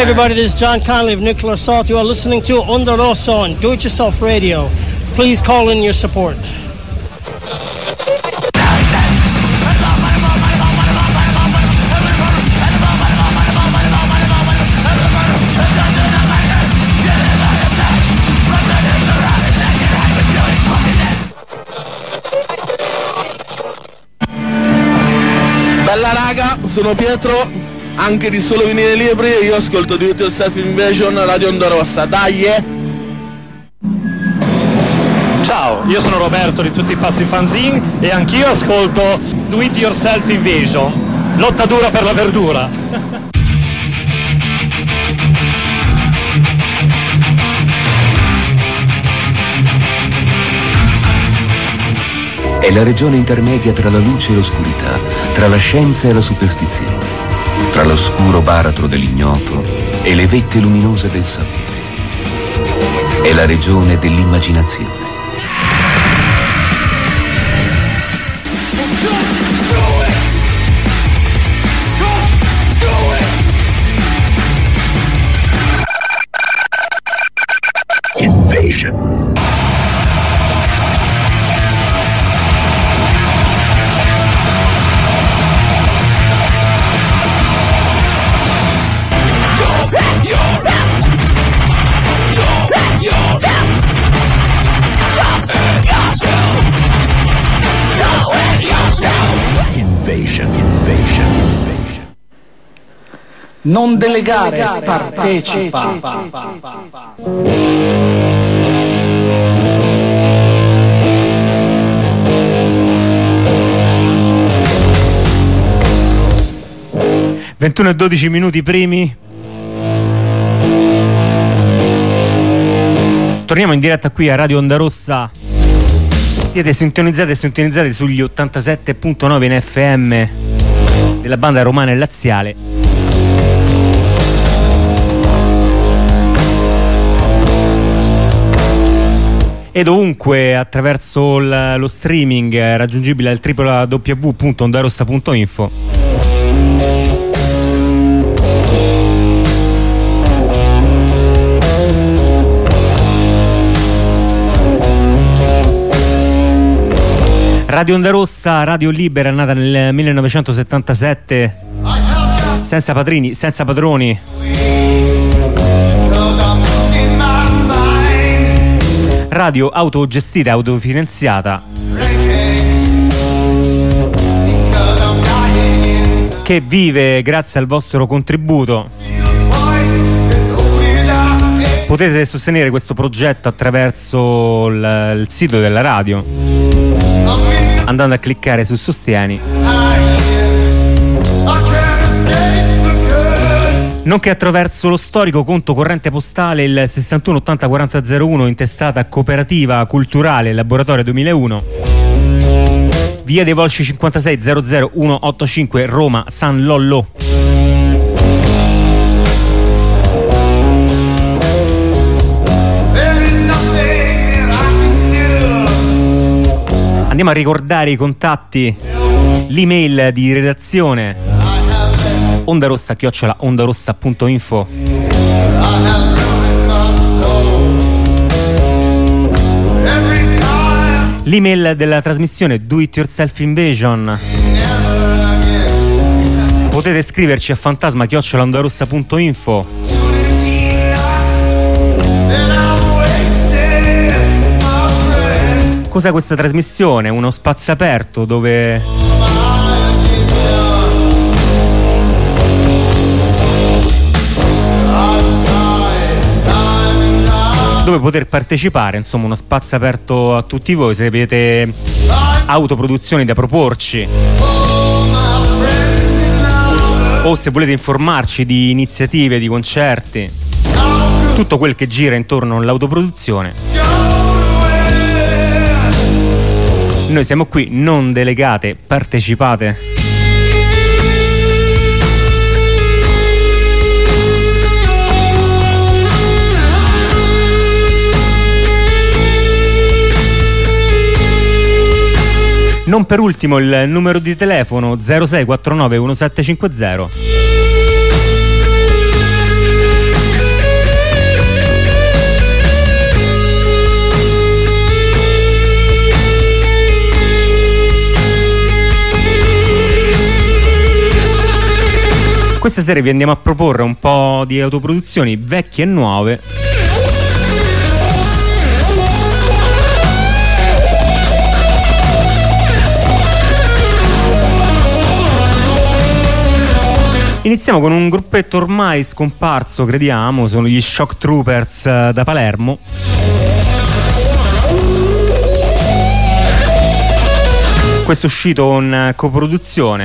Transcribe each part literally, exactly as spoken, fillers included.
everybody, this is John Conley of Nuclear Assault. You are listening to Onda Rossa on Do It Yourself Radio. Please call in your support. Bella raga, sono Pietro, anche di Solo Vinile Libri, e io ascolto Do It Yourself Invasion, Radio Onda Rossa, dai eh! Ciao, io sono Roberto di Tutti i Pazzi Fanzine e anch'io ascolto Do It Yourself Invasion, lotta dura per la verdura. È la regione intermedia tra la luce e l'oscurità, tra la scienza e la superstizione, tra l'oscuro baratro dell'ignoto e le vette luminose del sapere. È la regione dell'immaginazione. Invasion. Invasion, invasion, invasion. Non delegare, partecipa. ventuno e dodici minuti primi. Torniamo in diretta qui a Radio Onda Rossa. Siete sintonizzati e sintonizzati sugli ottantasette virgola nove in F M della banda romana e laziale. E dovunque attraverso l- lo streaming raggiungibile al w w w punto ondarossa punto info. Radio Onda Rossa, radio libera, nata nel millenovecentosettantasette, senza padrini, senza padroni. Radio autogestita, autofinanziata, che vive grazie al vostro contributo. Potete sostenere questo progetto attraverso il, il sito della radio, andando a cliccare su Sostieni, nonché attraverso lo storico conto corrente postale il sessantuno ottanta quaranta zero uno, intestata Cooperativa Culturale Laboratorio duemilauno, via dei Volsci cinquantasei zero zero uno otto cinque, Roma, San Lollo. Andiamo a ricordare i contatti, l'email di redazione ondarossa chiocciola ondarossa punto info, l'email della trasmissione Do It Yourself Invasion. Potete scriverci a fantasma chiocciola ondarossa punto info. Cos'è questa trasmissione? Uno spazio aperto dove dove poter partecipare, insomma uno spazio aperto a tutti voi se avete autoproduzioni da proporci o se volete informarci di iniziative, di concerti, tutto quel che gira intorno all'autoproduzione. Noi siamo qui, non delegate, partecipate. Non per ultimo il numero di telefono zero sei quattro nove uno sette cinque zero. questa sera vi andiamo a proporre un po' di autoproduzioni vecchie e nuove. Iniziamo con un gruppetto ormai scomparso, crediamo, sono gli Shock Troopers da Palermo. Questo è uscito in coproduzione.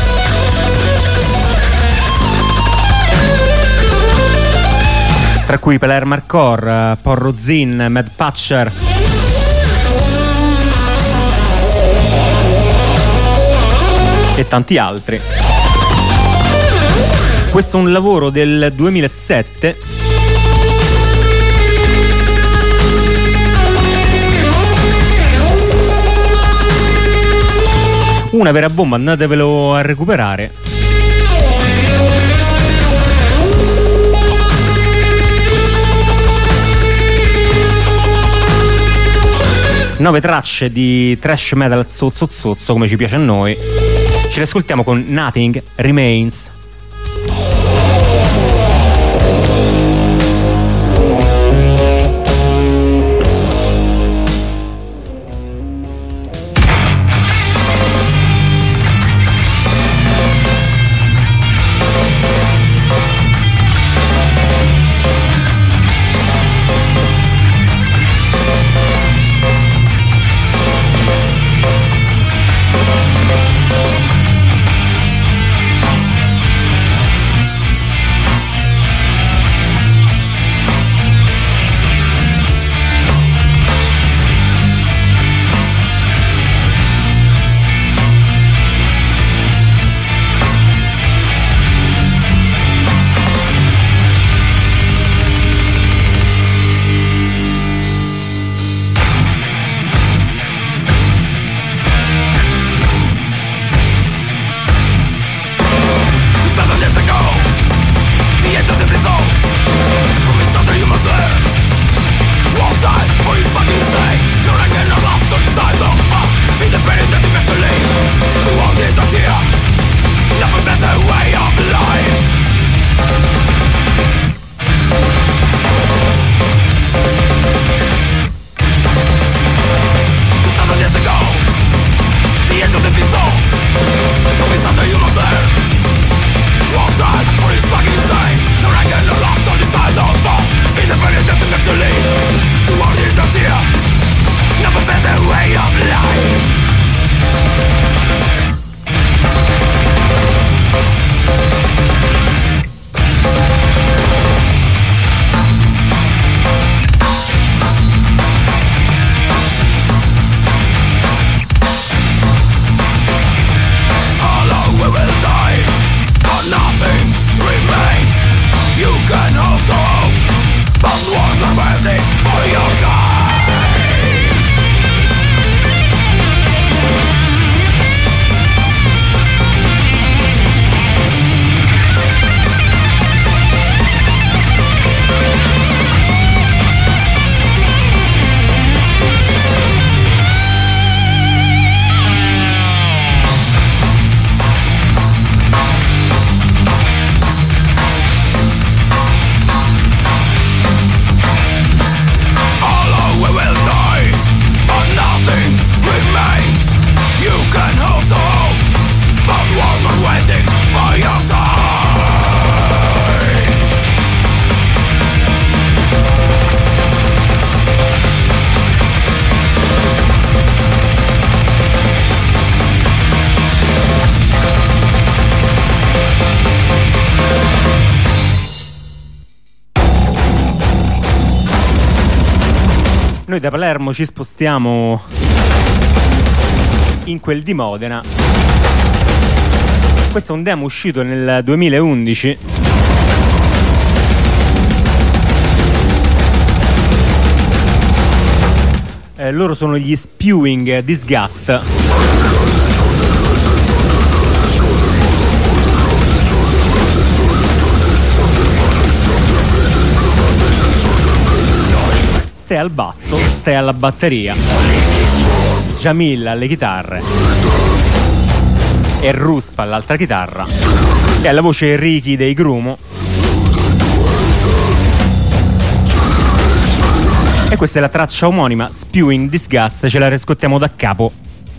Tra cui Palermo Hardcore, Porro Zin, Mad Patcher. E tanti altri. Questo è un lavoro del duemilasette. Una vera bomba, andatevelo a recuperare. Nove tracce di thrash metal zozzo zozzo, come ci piace a noi. Ce le ascoltiamo con Nothing Remains. Noi da Palermo ci spostiamo in quel di Modena. Questo è un demo uscito nel duemilaundici. Eh, loro sono gli Spewing Disgust. Stai al basso, stai alla batteria, Jamil alle chitarre e Ruspa all'altra chitarra che è la voce Ricky dei Grumo. E questa è la traccia omonima, Spewing Disgust, ce la riscottiamo da capo.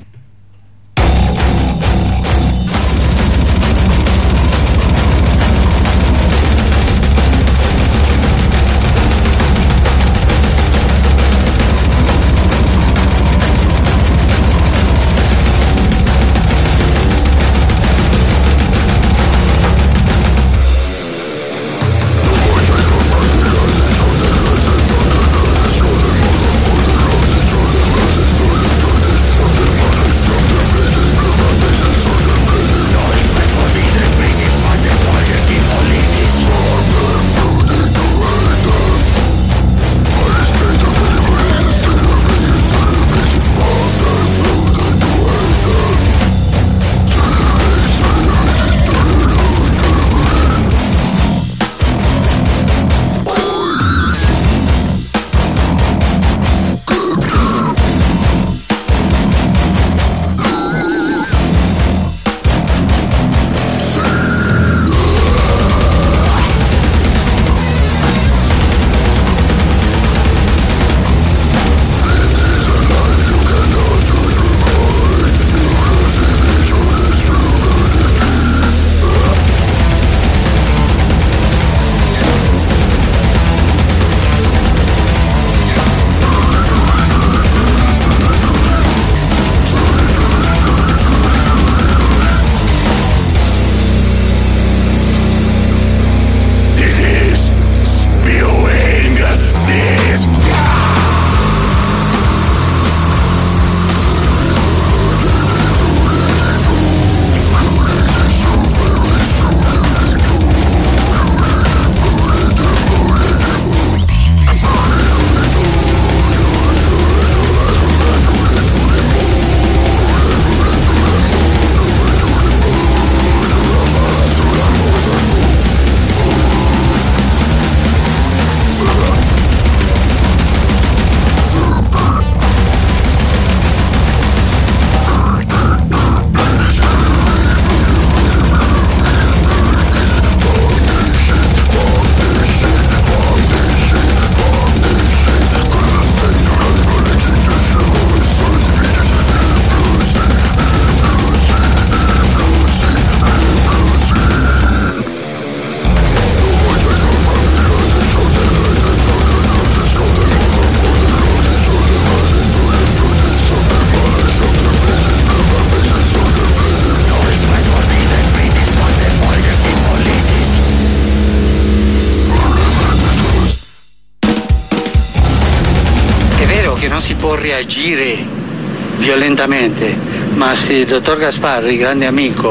Reagire violentamente, ma se il dottor Gasparri, grande amico,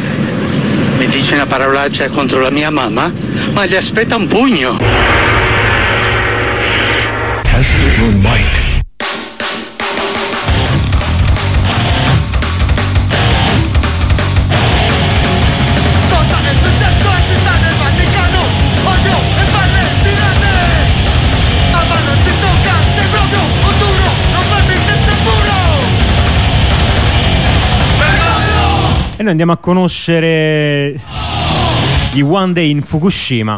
mi dice una parolaccia contro la mia mamma, ma gli aspetta un pugno. Cosa è successo a Città del Vaticano? Odio e palle girate, ma non si tocca, sei proprio un duro, non farmi il testapuro. E noi andiamo a conoscere gli One Day in Fukushima.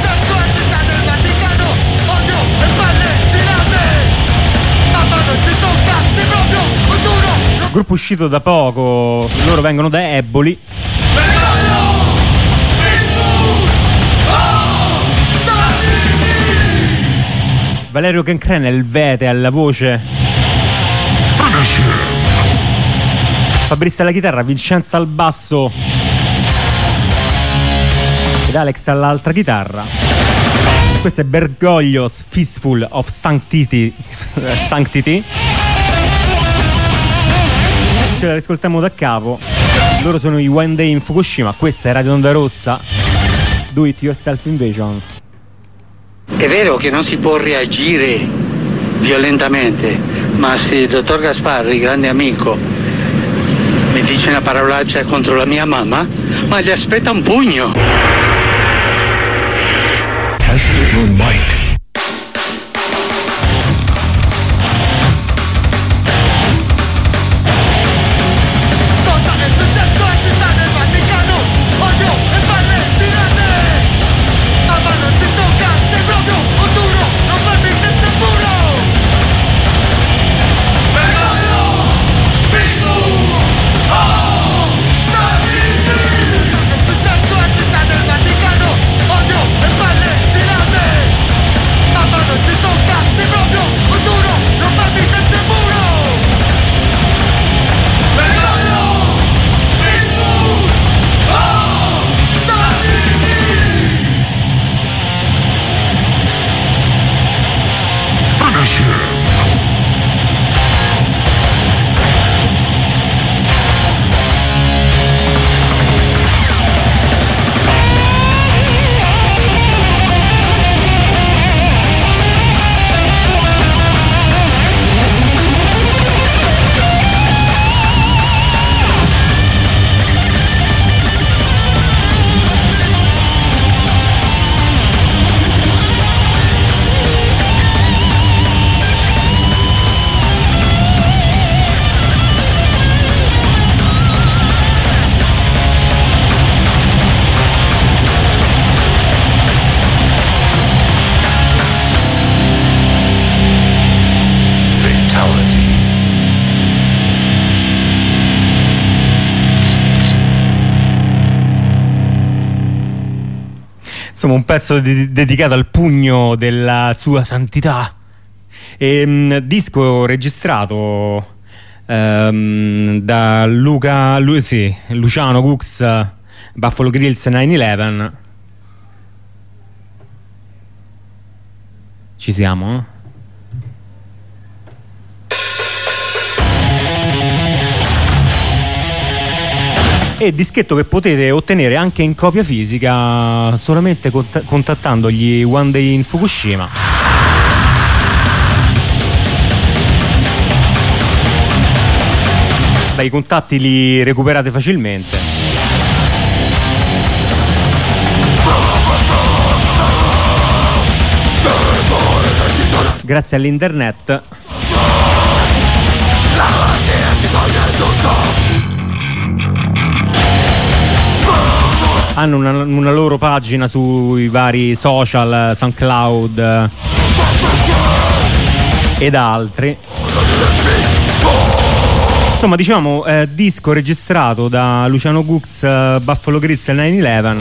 Gruppo uscito da poco, loro vengono da Eboli. Valerio Cancren è il vete alla voce, Fabrizio alla chitarra, Vincenzo al basso ed Alex all'altra chitarra. Questo è Bergoglios Fistful of Sanctity Sanctity. Ce la riscoltiamo da capo. Loro sono i One Day in Fukushima. Questa è Radio Onda Rossa, Do It Yourself Invasion. È vero che non si può reagire violentamente, ma se il dottor Gasparri, grande amico, mi dice una parolaccia contro la mia mamma, ma gli aspetta un pugno. Test your mic. Cosa è successo a Città del Vaticano? Odio e palle insomma un pezzo di- dedicato al pugno della sua santità. E, mh, disco registrato ehm, da Luca Lu- sì, Luciano Cooks, Buffalo Grills nove undici. Ci siamo, eh? E dischetto che potete ottenere anche in copia fisica solamente cont- contattando gli One Day in Fukushima. Beh, i contatti li recuperate facilmente. Grazie all'internet. Hanno una, una loro pagina sui vari social, SoundCloud ed altri. Insomma, diciamo, eh, disco registrato da Luciano Cooks, uh, Buffalo Grills nove undici.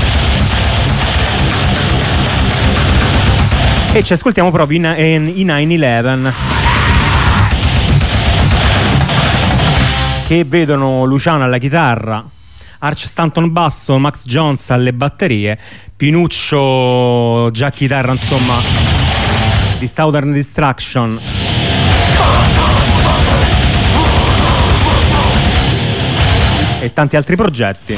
E ci ascoltiamo proprio i, i, i nove undici, che vedono Luciano alla chitarra, Arch Stanton basso, Max Jones alle batterie, Pinuccio già chitarra, insomma, di Southern Destruction, e tanti altri progetti.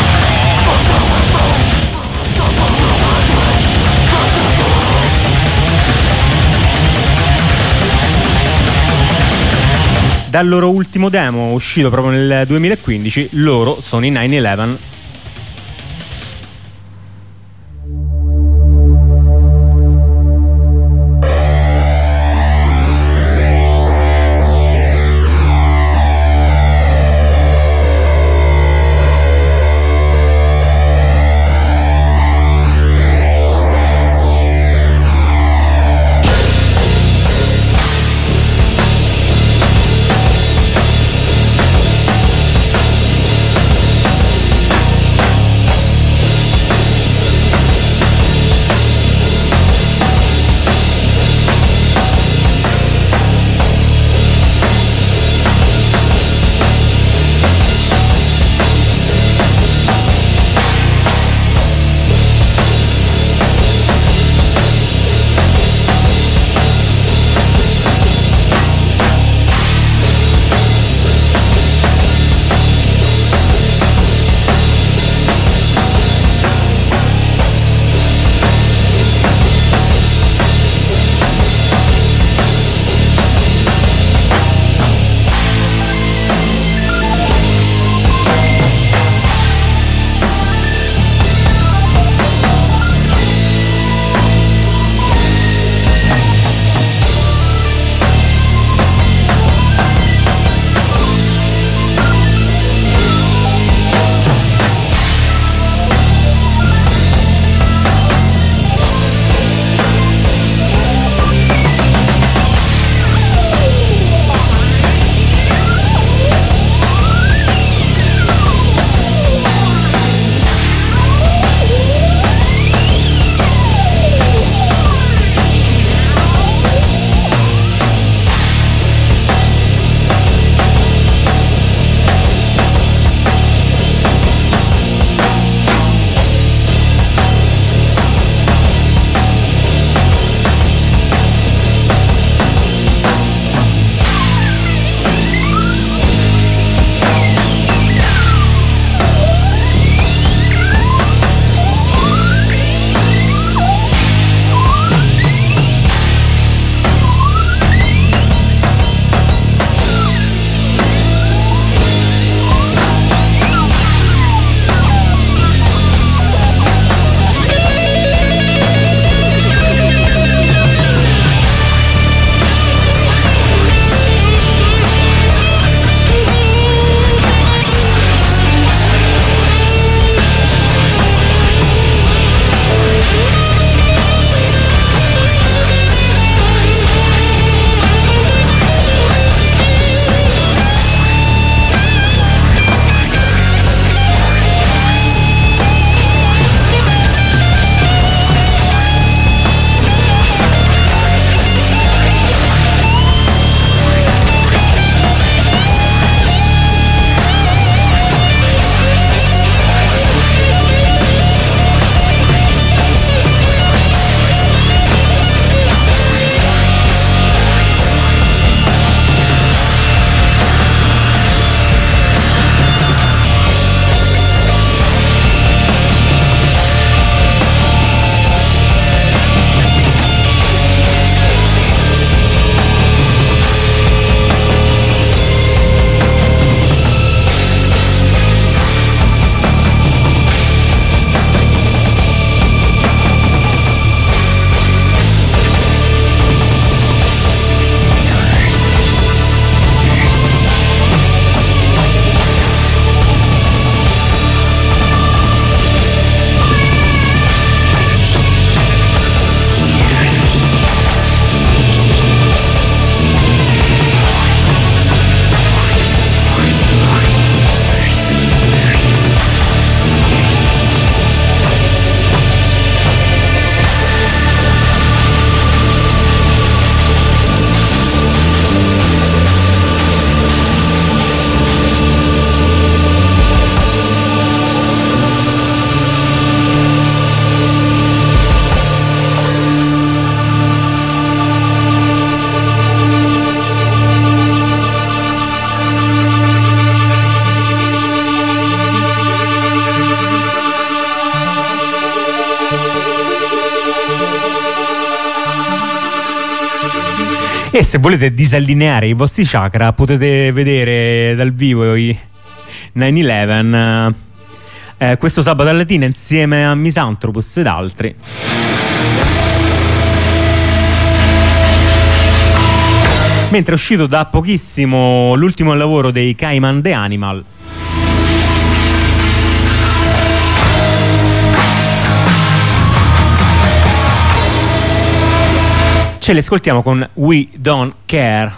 Dal loro ultimo demo uscito proprio nel duemilaquindici, loro sono i nove undici. E se volete disallineare i vostri chakra potete vedere dal vivo i nove undici eh, questo sabato a Latina insieme a Misanthropus ed altri. Mentre è uscito da pochissimo l'ultimo lavoro dei Cayman The Animal. Ce li ascoltiamo con We Don't Care.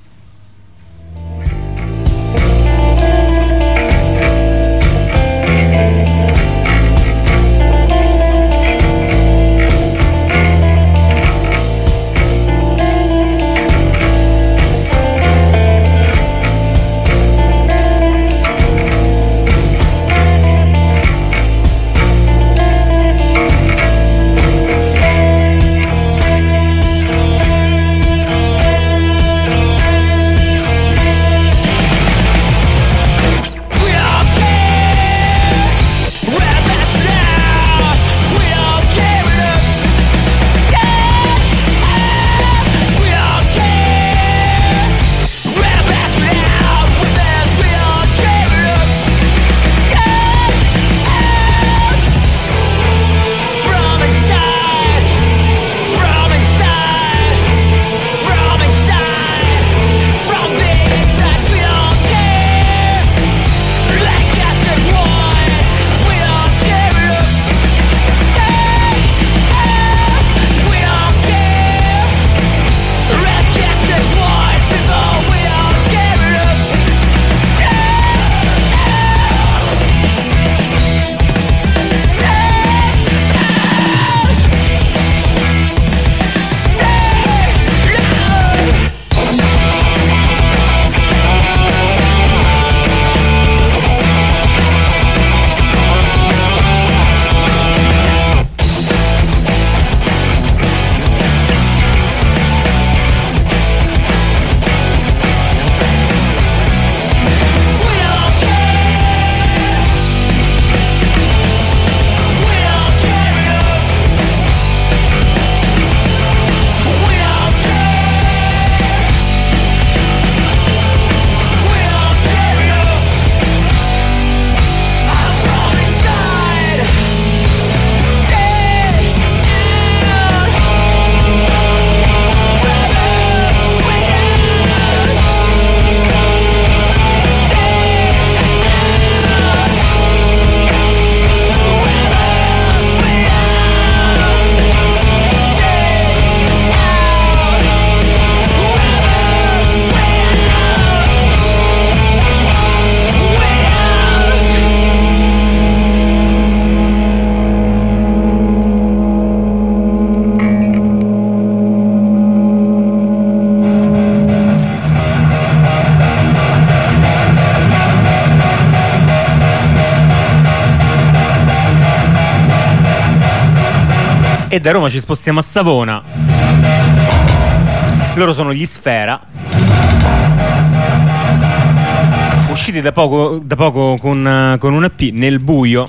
E da Roma ci spostiamo a Savona. Loro sono gli Sfera, usciti da poco, da poco con, con un E P, Nel buio.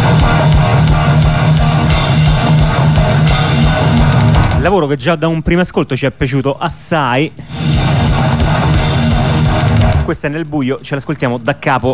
Lavoro che già da un primo ascolto ci è piaciuto assai. Questo è Nel buio, ce l'ascoltiamo da capo.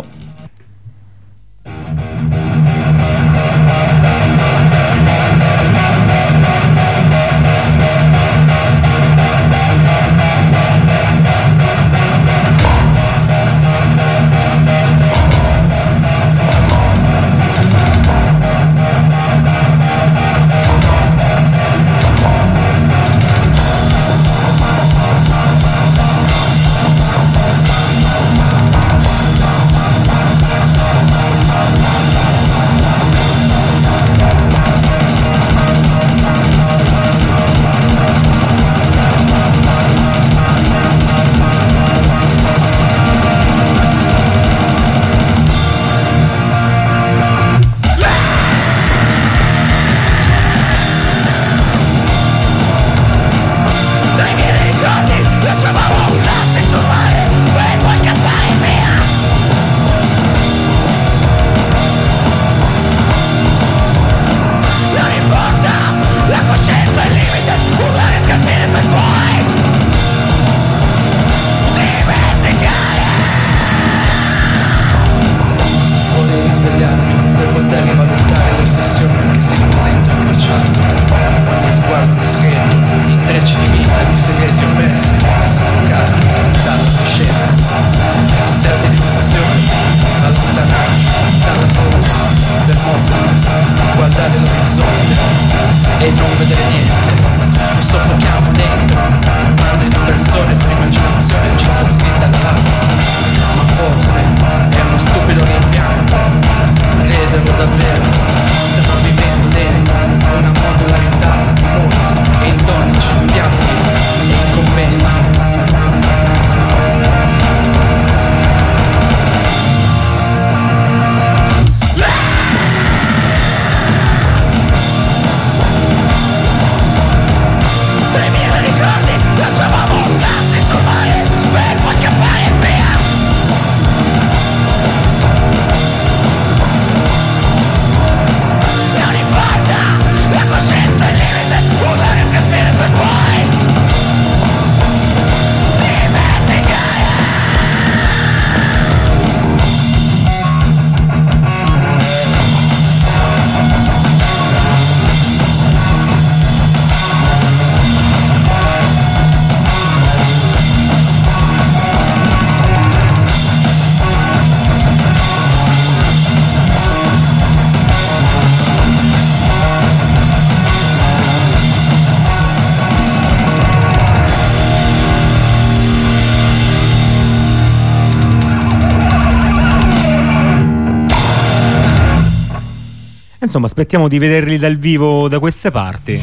Insomma, aspettiamo di vederli dal vivo da queste parti.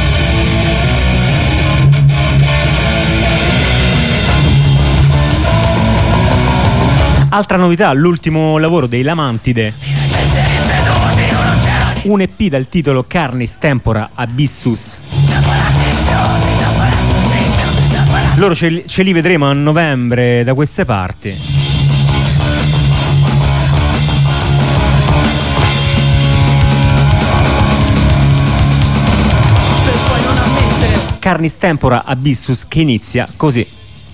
Altra novità, l'ultimo lavoro dei Lamantide, un E P dal titolo Carnis Tempora Abyssus. Loro ce, ce li vedremo a novembre da queste parti. Carnis Tempora Abyssus, che inizia così.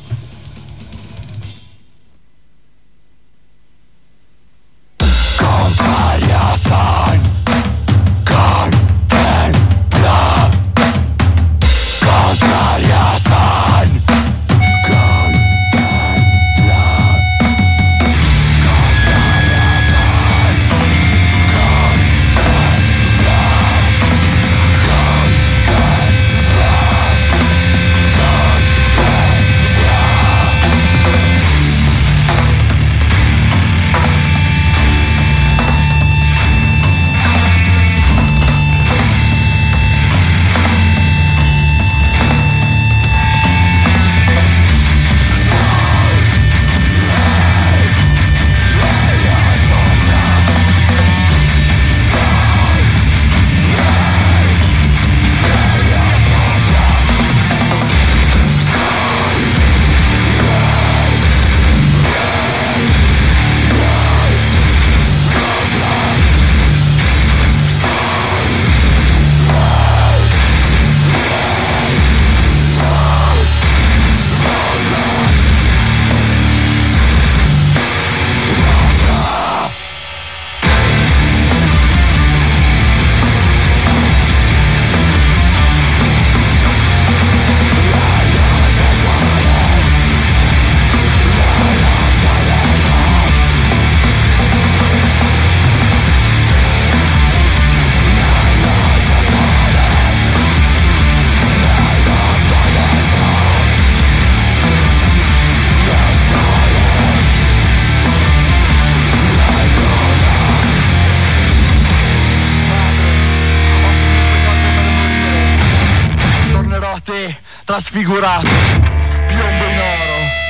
Trasfigurato, piombo in oro.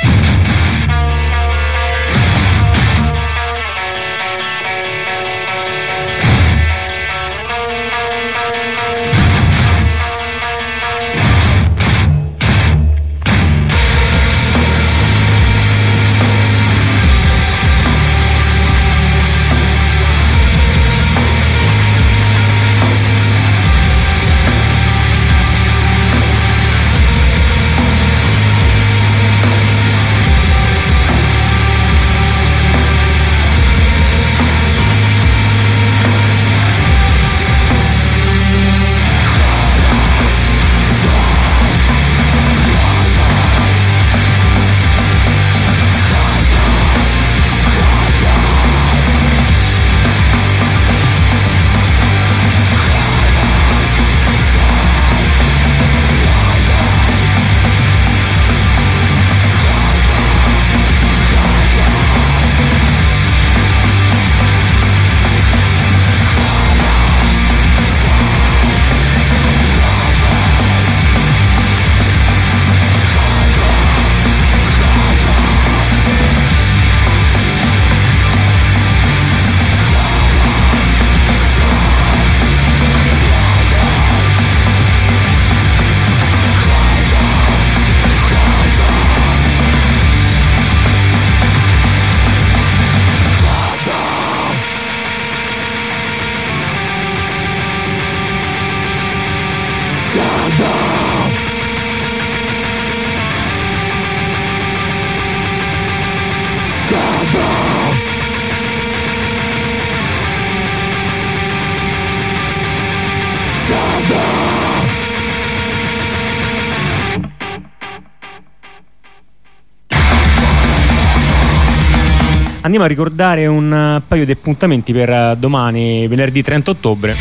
Andiamo a ricordare un paio di appuntamenti per domani, venerdì trenta ottobre.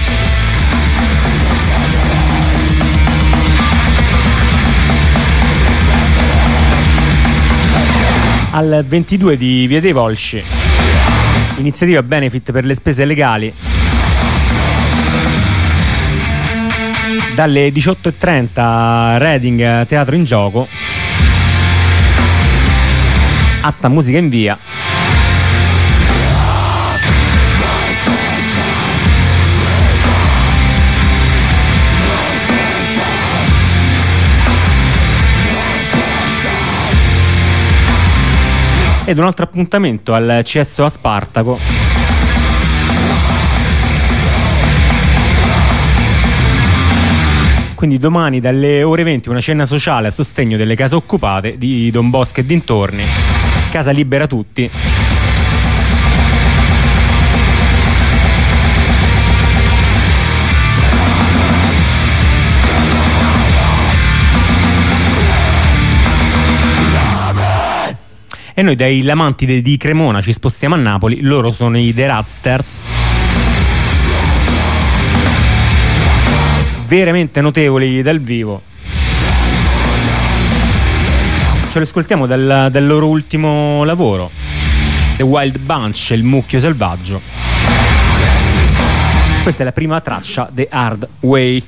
Al ventidue di Via dei Volsci, iniziativa benefit per le spese legali. Dalle diciotto e trenta Reading Teatro in Gioco, a sta musica in via. Ed un altro appuntamento al C S O a Spartaco, quindi domani dalle ore venti una cena sociale a sostegno delle case occupate di Don Bosco e dintorni, casa libera tutti. E noi dai Lamantide di Cremona ci spostiamo a Napoli, loro sono i The Radsters, veramente notevoli dal vivo. Ce lo ascoltiamo dal, dal loro ultimo lavoro, The Wild Bunch, il mucchio selvaggio. Questa è la prima traccia, The Hard Way.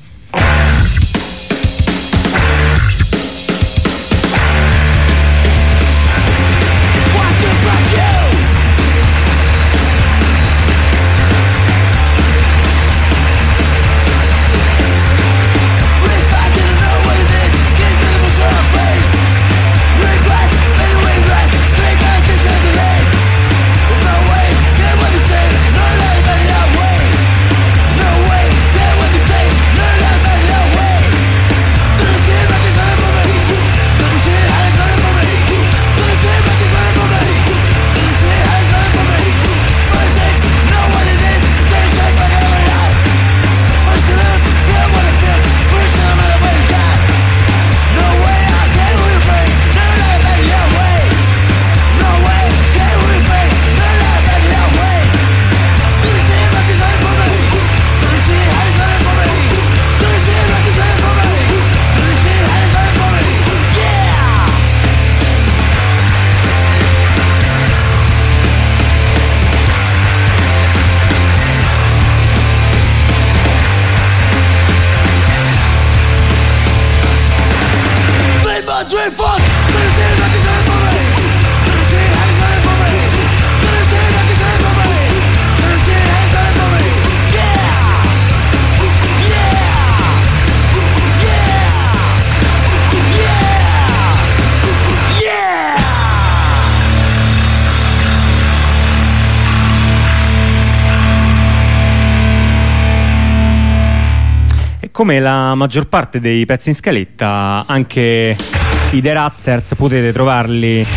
Come la maggior parte dei pezzi in scaletta, anche i The Radsters potete trovarli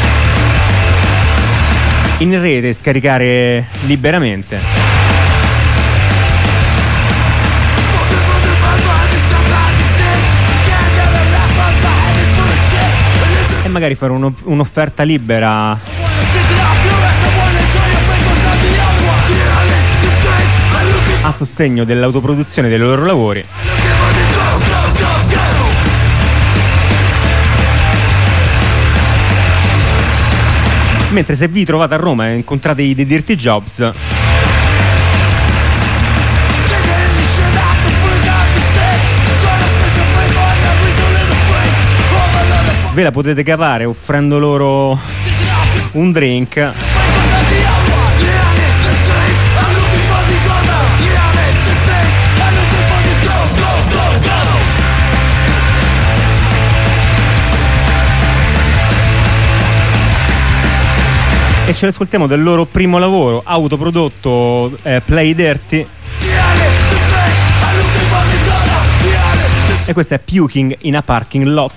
in rete e scaricare liberamente. E magari fare uno, un'offerta libera a sostegno dell'autoproduzione dei loro lavori. Mentre se vi trovate a Roma e incontrate i The Dirty Jobs, ve la potete cavare offrendo loro un drink. E ce l'ascoltiamo del loro primo lavoro autoprodotto, eh, Play Dirty. E questo è Puking in a Parking Lot.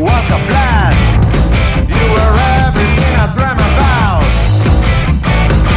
You were everything I dreamt about.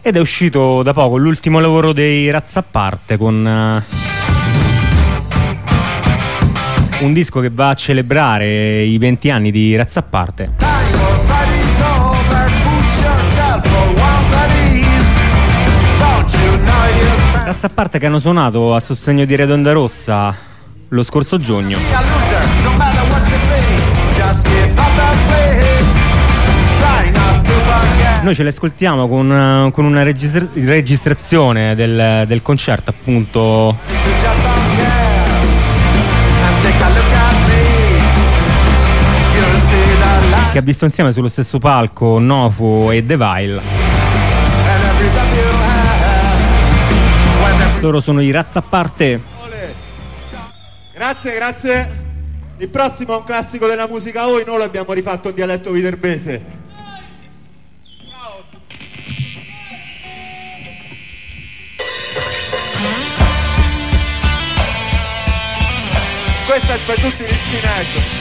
ed è uscito da poco l'ultimo lavoro dei Razza a Parte, con uh, un disco che va a celebrare i venti anni di Razza a Parte. Razza a Parte che hanno suonato a sostegno di Red Onda Rossa lo scorso giugno. Noi ce le ascoltiamo con, con una registra- registrazione del, del concerto, appunto, che ha visto insieme sullo stesso palco Nofu e The Vile. Loro sono i Razza a Parte. Grazie, grazie. Il prossimo è un classico della musica oi, noi l'abbiamo rifatto in dialetto viterbese. Questo è per tutti gli skinhead.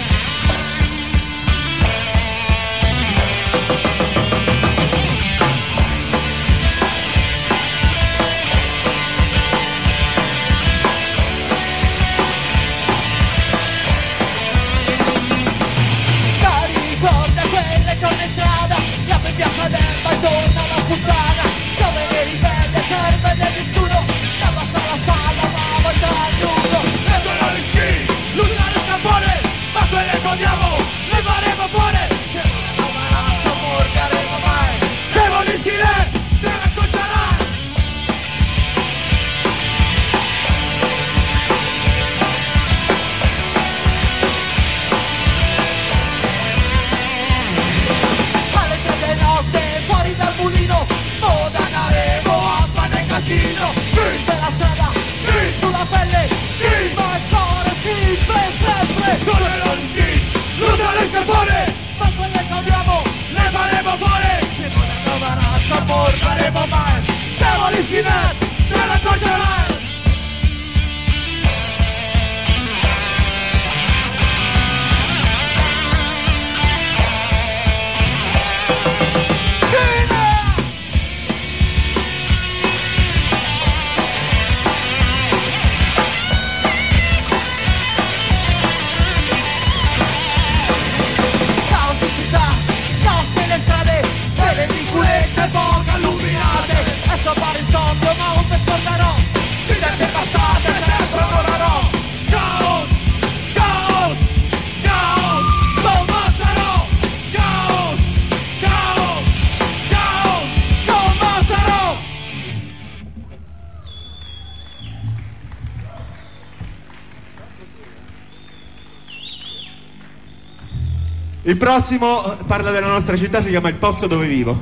Il prossimo parla della nostra città, si chiama Il posto dove vivo.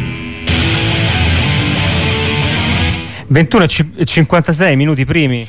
ventuno e cinquantasei minuti primi.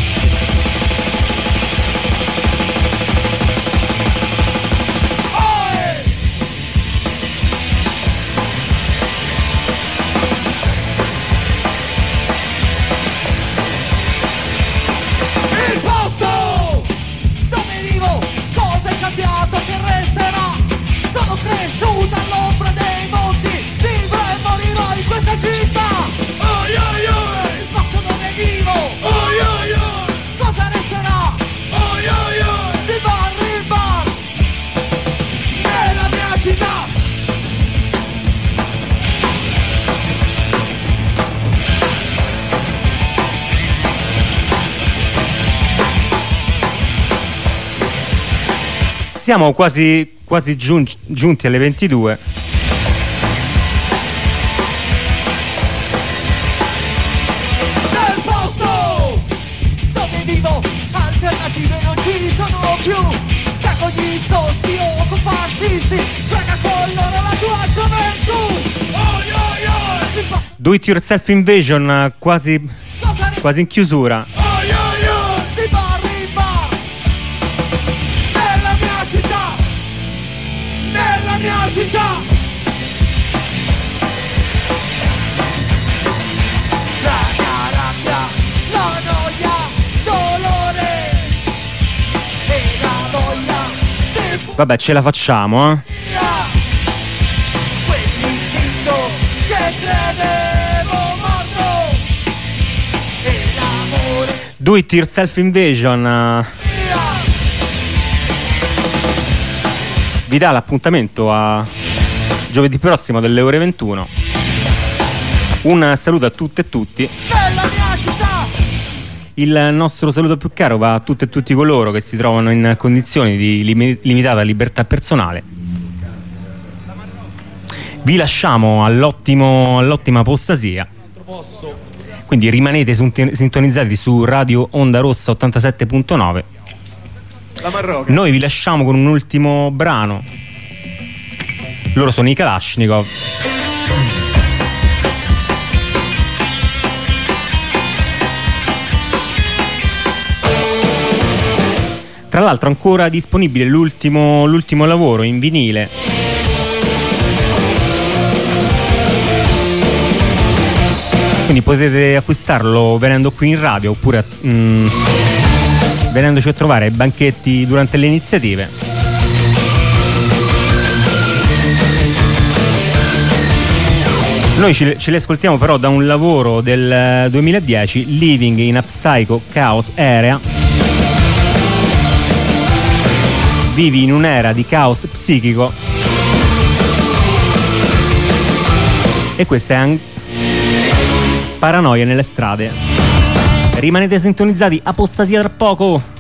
Siamo quasi, quasi giun- giunti alle ventidue. Nel posto dove vivo alternative non ci sono più. Sta con gli zozzi o con fascisti, frega con loro la tua gioventù. Oi, oi, oi. Do It Yourself Invasion quasi, quasi in chiusura. Mia città, la rabbia, la noia, dolore e la voglia. Vabbè, ce la facciamo, eh. Quell'istinto che credevo Do It Yourself Invasion vi dà l'appuntamento a giovedì prossimo delle ore ventuno. Un saluto a tutte e tutti. Il nostro saluto più caro va a tutte e tutti coloro che si trovano in condizioni di lim- limitata libertà personale. Vi lasciamo all'ottimo, all'ottima apostasia. Quindi rimanete sintonizzati su Radio Onda Rossa ottantasette punto nove. Noi vi lasciamo con un ultimo brano. Loro sono i Kalashnikov. Tra l'altro ancora disponibile l'ultimo, l'ultimo lavoro in vinile. Quindi potete acquistarlo venendo qui in radio oppure mm, venendoci a trovare ai banchetti durante le iniziative. Noi ce, ce li ascoltiamo però da un lavoro del duemiladieci, Living in a Psycho Chaos Area. Vivi in un'era di caos psichico. E questa è anche Paranoia nelle strade. Rimanete sintonizzati, apostasia tra poco.